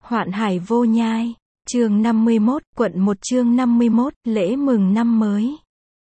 Hoạn hải vô nhai. Chương 51, quận 1 chương 51, lễ mừng năm mới.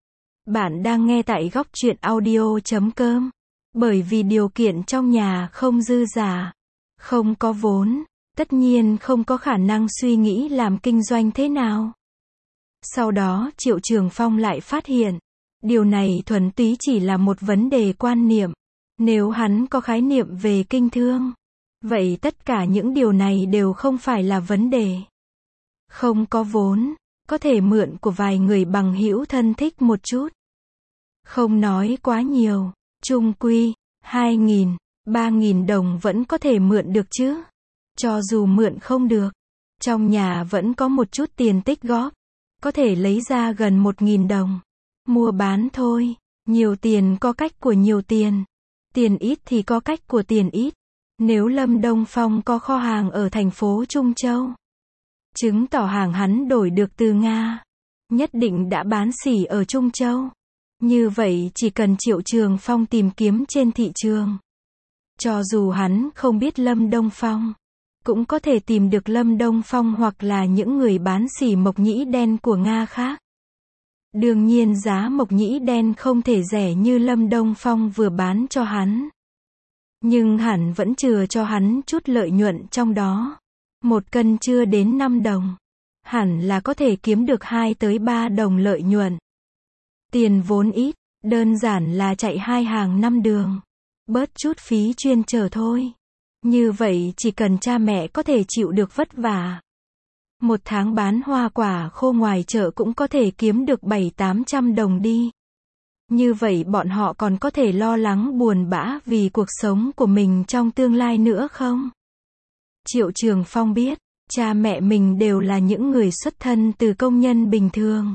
Bạn đang nghe tại góc truyện audio.com. Bởi vì điều kiện trong nhà không dư giả, không có vốn, tất nhiên không có khả năng suy nghĩ làm kinh doanh thế nào. Sau đó Triệu Trường Phong lại phát hiện, điều này thuần túy chỉ là một vấn đề quan niệm. Nếu hắn có khái niệm về kinh thương, vậy tất cả những điều này đều không phải là vấn đề. Không có vốn, có thể mượn của vài người bằng hữu thân thích một chút. Không nói quá nhiều, chung quy, 2.000, 3.000 đồng vẫn có thể mượn được chứ. Cho dù mượn không được, trong nhà vẫn có một chút tiền tích góp, có thể lấy ra gần 1.000 đồng. Mua bán thôi, nhiều tiền có cách của nhiều tiền. Tiền ít thì có cách của tiền ít. Nếu Lâm Đông Phong có kho hàng ở thành phố Trung Châu, chứng tỏ hàng hắn đổi được từ Nga, nhất định đã bán xỉ ở Trung Châu. Như vậy chỉ cần Triệu Trường Phong tìm kiếm trên thị trường, cho dù hắn không biết Lâm Đông Phong, cũng có thể tìm được Lâm Đông Phong hoặc là những người bán xỉ mộc nhĩ đen của Nga khác. Đương nhiên giá mộc nhĩ đen không thể rẻ như Lâm Đông Phong vừa bán cho hắn. Nhưng hẳn vẫn chừa cho hắn chút lợi nhuận trong đó. 1 cân chưa đến 5 đồng. Hẳn là có thể kiếm được 2 tới 3 đồng lợi nhuận. Tiền vốn ít, đơn giản là chạy 2 hàng 5 đường. Bớt chút phí chuyên chở thôi. Như vậy chỉ cần cha mẹ có thể chịu được vất vả. 1 tháng bán hoa quả khô ngoài chợ cũng có thể kiếm được 700-800 đồng đi. Như vậy bọn họ còn có thể lo lắng buồn bã vì cuộc sống của mình trong tương lai nữa không? Triệu Trường Phong biết, cha mẹ mình đều là những người xuất thân từ công nhân bình thường.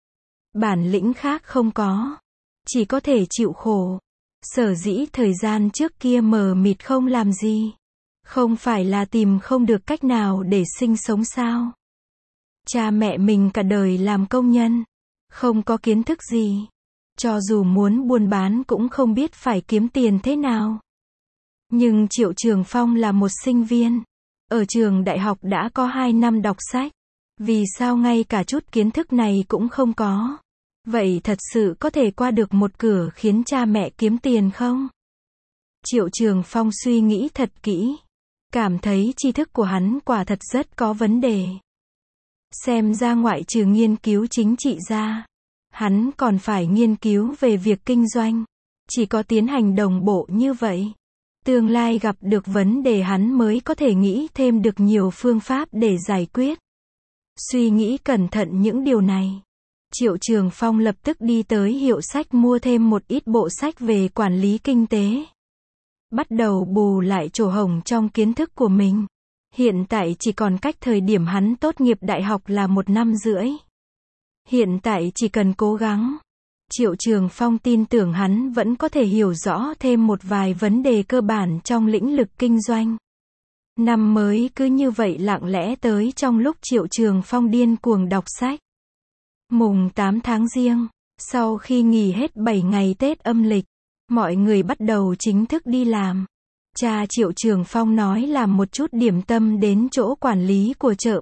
Bản lĩnh khác không có, chỉ có thể chịu khổ. Sở dĩ thời gian trước kia mờ mịt không làm gì, không phải là tìm không được cách nào để sinh sống sao? Cha mẹ mình cả đời làm công nhân, không có kiến thức gì. Cho dù muốn buôn bán cũng không biết phải kiếm tiền thế nào. Nhưng Triệu Trường Phong là một sinh viên, ở trường đại học đã có 2 năm đọc sách. Vì sao ngay cả chút kiến thức này cũng không có? Vậy thật sự có thể qua được một cửa khiến cha mẹ kiếm tiền không? Triệu Trường Phong suy nghĩ thật kỹ, cảm thấy tri thức của hắn quả thật rất có vấn đề. Xem ra ngoại trừ nghiên cứu chính trị ra, hắn còn phải nghiên cứu về việc kinh doanh. Chỉ có tiến hành đồng bộ như vậy, tương lai gặp được vấn đề hắn mới có thể nghĩ thêm được nhiều phương pháp để giải quyết. Suy nghĩ cẩn thận những điều này, Triệu Trường Phong lập tức đi tới hiệu sách mua thêm một ít bộ sách về quản lý kinh tế. Bắt đầu bù lại chỗ hổng trong kiến thức của mình. Hiện tại chỉ còn cách thời điểm hắn tốt nghiệp đại học là 1 năm rưỡi. Hiện tại chỉ cần cố gắng, Triệu Trường Phong tin tưởng hắn vẫn có thể hiểu rõ thêm một vài vấn đề cơ bản trong lĩnh vực kinh doanh. Năm mới cứ như vậy lặng lẽ tới trong lúc Triệu Trường Phong điên cuồng đọc sách. Mùng 8 tháng Giêng, sau khi nghỉ hết 7 ngày Tết âm lịch, mọi người bắt đầu chính thức đi làm. Cha Triệu Trường Phong nói làm một chút điểm tâm đến chỗ quản lý của chợ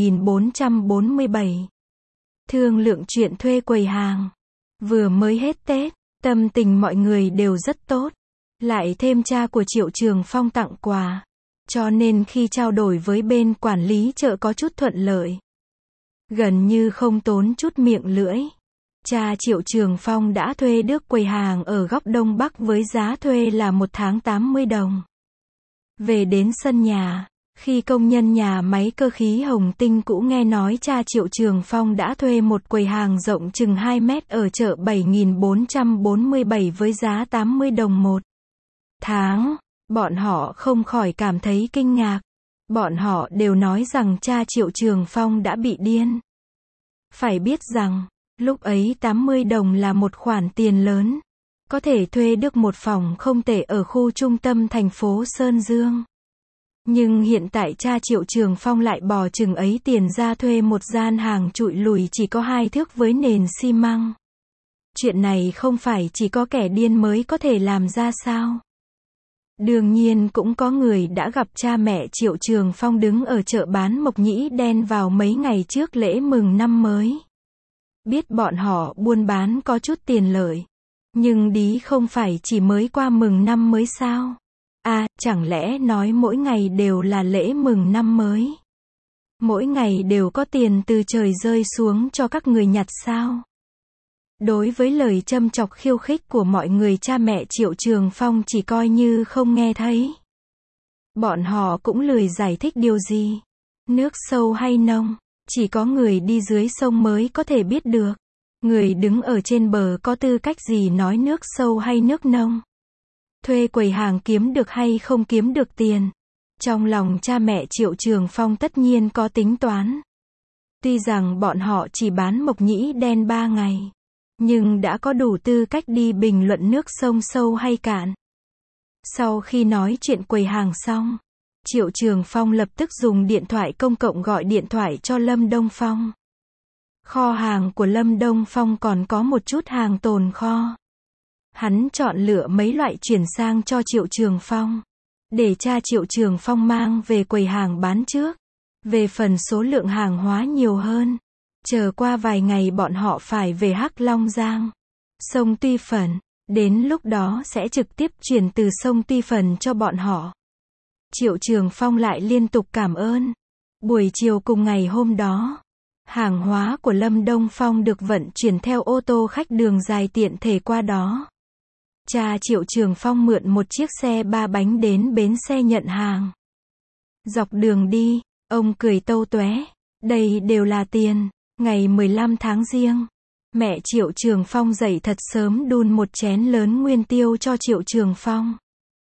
7447. Thương lượng chuyện thuê quầy hàng. Vừa mới hết Tết, tâm tình mọi người đều rất tốt. Lại thêm cha của Triệu Trường Phong tặng quà. Cho nên khi trao đổi với bên quản lý chợ có chút thuận lợi. Gần như không tốn chút miệng lưỡi. Cha Triệu Trường Phong đã thuê được quầy hàng ở góc Đông Bắc với giá thuê là 1 tháng 80 đồng. Về đến sân nhà, khi công nhân nhà máy cơ khí Hồng Tinh cũ nghe nói cha Triệu Trường Phong đã thuê một quầy hàng rộng chừng 2 mét ở chợ 7447 với giá 80 đồng 1 tháng, bọn họ không khỏi cảm thấy kinh ngạc. Bọn họ đều nói rằng cha Triệu Trường Phong đã bị điên. Phải biết rằng, lúc ấy 80 đồng là một khoản tiền lớn. Có thể thuê được một phòng không tệ ở khu trung tâm thành phố Sơn Dương. Nhưng hiện tại cha Triệu Trường Phong lại bỏ chừng ấy tiền ra thuê một gian hàng trụi lùi chỉ có 2 thước với nền xi măng. Chuyện này không phải chỉ có kẻ điên mới có thể làm ra sao? Đương nhiên cũng có người đã gặp cha mẹ Triệu Trường Phong đứng ở chợ bán mộc nhĩ đen vào mấy ngày trước lễ mừng năm mới. Biết bọn họ buôn bán có chút tiền lợi. Nhưng đi không phải chỉ mới qua mừng năm mới sao? À, chẳng lẽ nói mỗi ngày đều là lễ mừng năm mới? Mỗi ngày đều có tiền từ trời rơi xuống cho các người nhặt sao? Đối với lời châm chọc khiêu khích của mọi người, cha mẹ Triệu Trường Phong chỉ coi như không nghe thấy. Bọn họ cũng lười giải thích điều gì. Nước sâu hay nông, chỉ có người đi dưới sông mới có thể biết được. Người đứng ở trên bờ có tư cách gì nói nước sâu hay nước nông? Thuê quầy hàng kiếm được hay không kiếm được tiền? Trong lòng cha mẹ Triệu Trường Phong tất nhiên có tính toán. Tuy rằng bọn họ chỉ bán mộc nhĩ đen 3 ngày, nhưng đã có đủ tư cách đi bình luận nước sông sâu hay cạn. Sau khi nói chuyện quầy hàng xong, Triệu Trường Phong lập tức dùng điện thoại công cộng gọi điện thoại cho Lâm Đông Phong. Kho hàng của Lâm Đông Phong còn có một chút hàng tồn kho. Hắn chọn lựa mấy loại chuyển sang cho Triệu Trường Phong, để cha Triệu Trường Phong mang về quầy hàng bán trước. Về phần số lượng hàng hóa nhiều hơn, chờ qua vài ngày bọn họ phải về Hắc Long Giang, sông Tuy Phần, đến lúc đó sẽ trực tiếp chuyển từ sông Tuy Phần cho bọn họ. Triệu Trường Phong lại liên tục cảm ơn. Buổi chiều cùng ngày hôm đó, hàng hóa của Lâm Đông Phong được vận chuyển theo ô tô khách đường dài tiện thể qua đó. Cha Triệu Trường Phong mượn một chiếc xe 3 bánh đến bến xe nhận hàng. Dọc đường đi, ông cười tâu tóe, đây đều là tiền. Ngày 15 tháng Giêng, mẹ Triệu Trường Phong dậy thật sớm đun một chén lớn nguyên tiêu cho Triệu Trường Phong.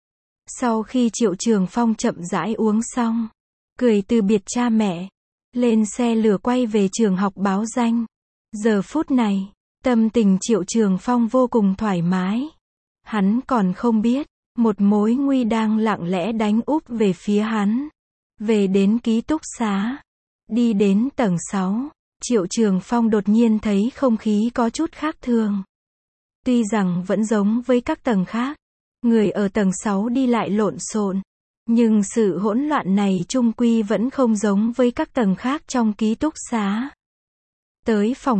Sau khi Triệu Trường Phong chậm rãi uống xong, cười từ biệt cha mẹ, lên xe lửa quay về trường học báo danh. Giờ phút này, tâm tình Triệu Trường Phong vô cùng thoải mái. Hắn còn không biết, một mối nguy đang lặng lẽ đánh úp về phía hắn. Về đến ký túc xá, đi đến tầng 6, Triệu Trường Phong đột nhiên thấy không khí có chút khác thường. Tuy rằng vẫn giống với các tầng khác, người ở tầng 6 đi lại lộn xộn, nhưng sự hỗn loạn này chung quy vẫn không giống với các tầng khác trong ký túc xá. Tới phòng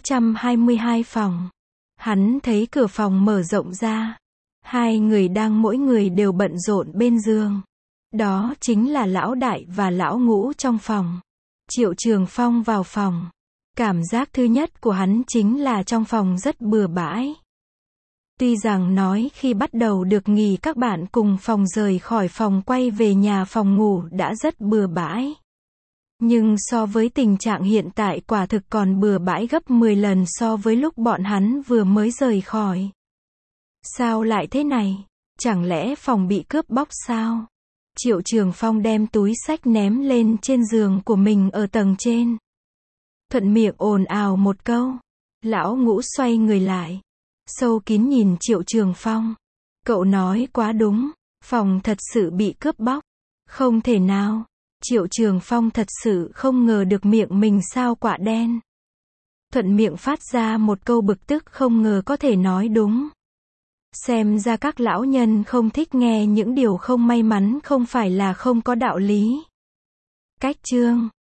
622 phòng, hắn thấy cửa phòng mở rộng ra. Hai người đang mỗi người đều bận rộn bên giường. Đó chính là lão đại và lão ngũ trong phòng. Triệu Trường Phong vào phòng. Cảm giác thứ nhất của hắn chính là trong phòng rất bừa bãi. Tuy rằng nói khi bắt đầu được nghỉ các bạn cùng phòng rời khỏi phòng quay về nhà phòng ngủ đã rất bừa bãi. Nhưng so với tình trạng hiện tại quả thực còn bừa bãi gấp 10 lần so với lúc bọn hắn vừa mới rời khỏi. Sao lại thế này? Chẳng lẽ phòng bị cướp bóc sao? Triệu Trường Phong đem túi xách ném lên trên giường của mình ở tầng trên. Thuận miệng ồn ào một câu. Lão ngũ xoay người lại, sâu kín nhìn Triệu Trường Phong. Cậu nói quá đúng, phòng thật sự bị cướp bóc. Không thể nào. Triệu Trường Phong thật sự không ngờ được miệng mình sao quạ đen. Thuận miệng phát ra một câu bực tức không ngờ có thể nói đúng. Xem ra các lão nhân không thích nghe những điều không may mắn không phải là không có đạo lý. Cách chương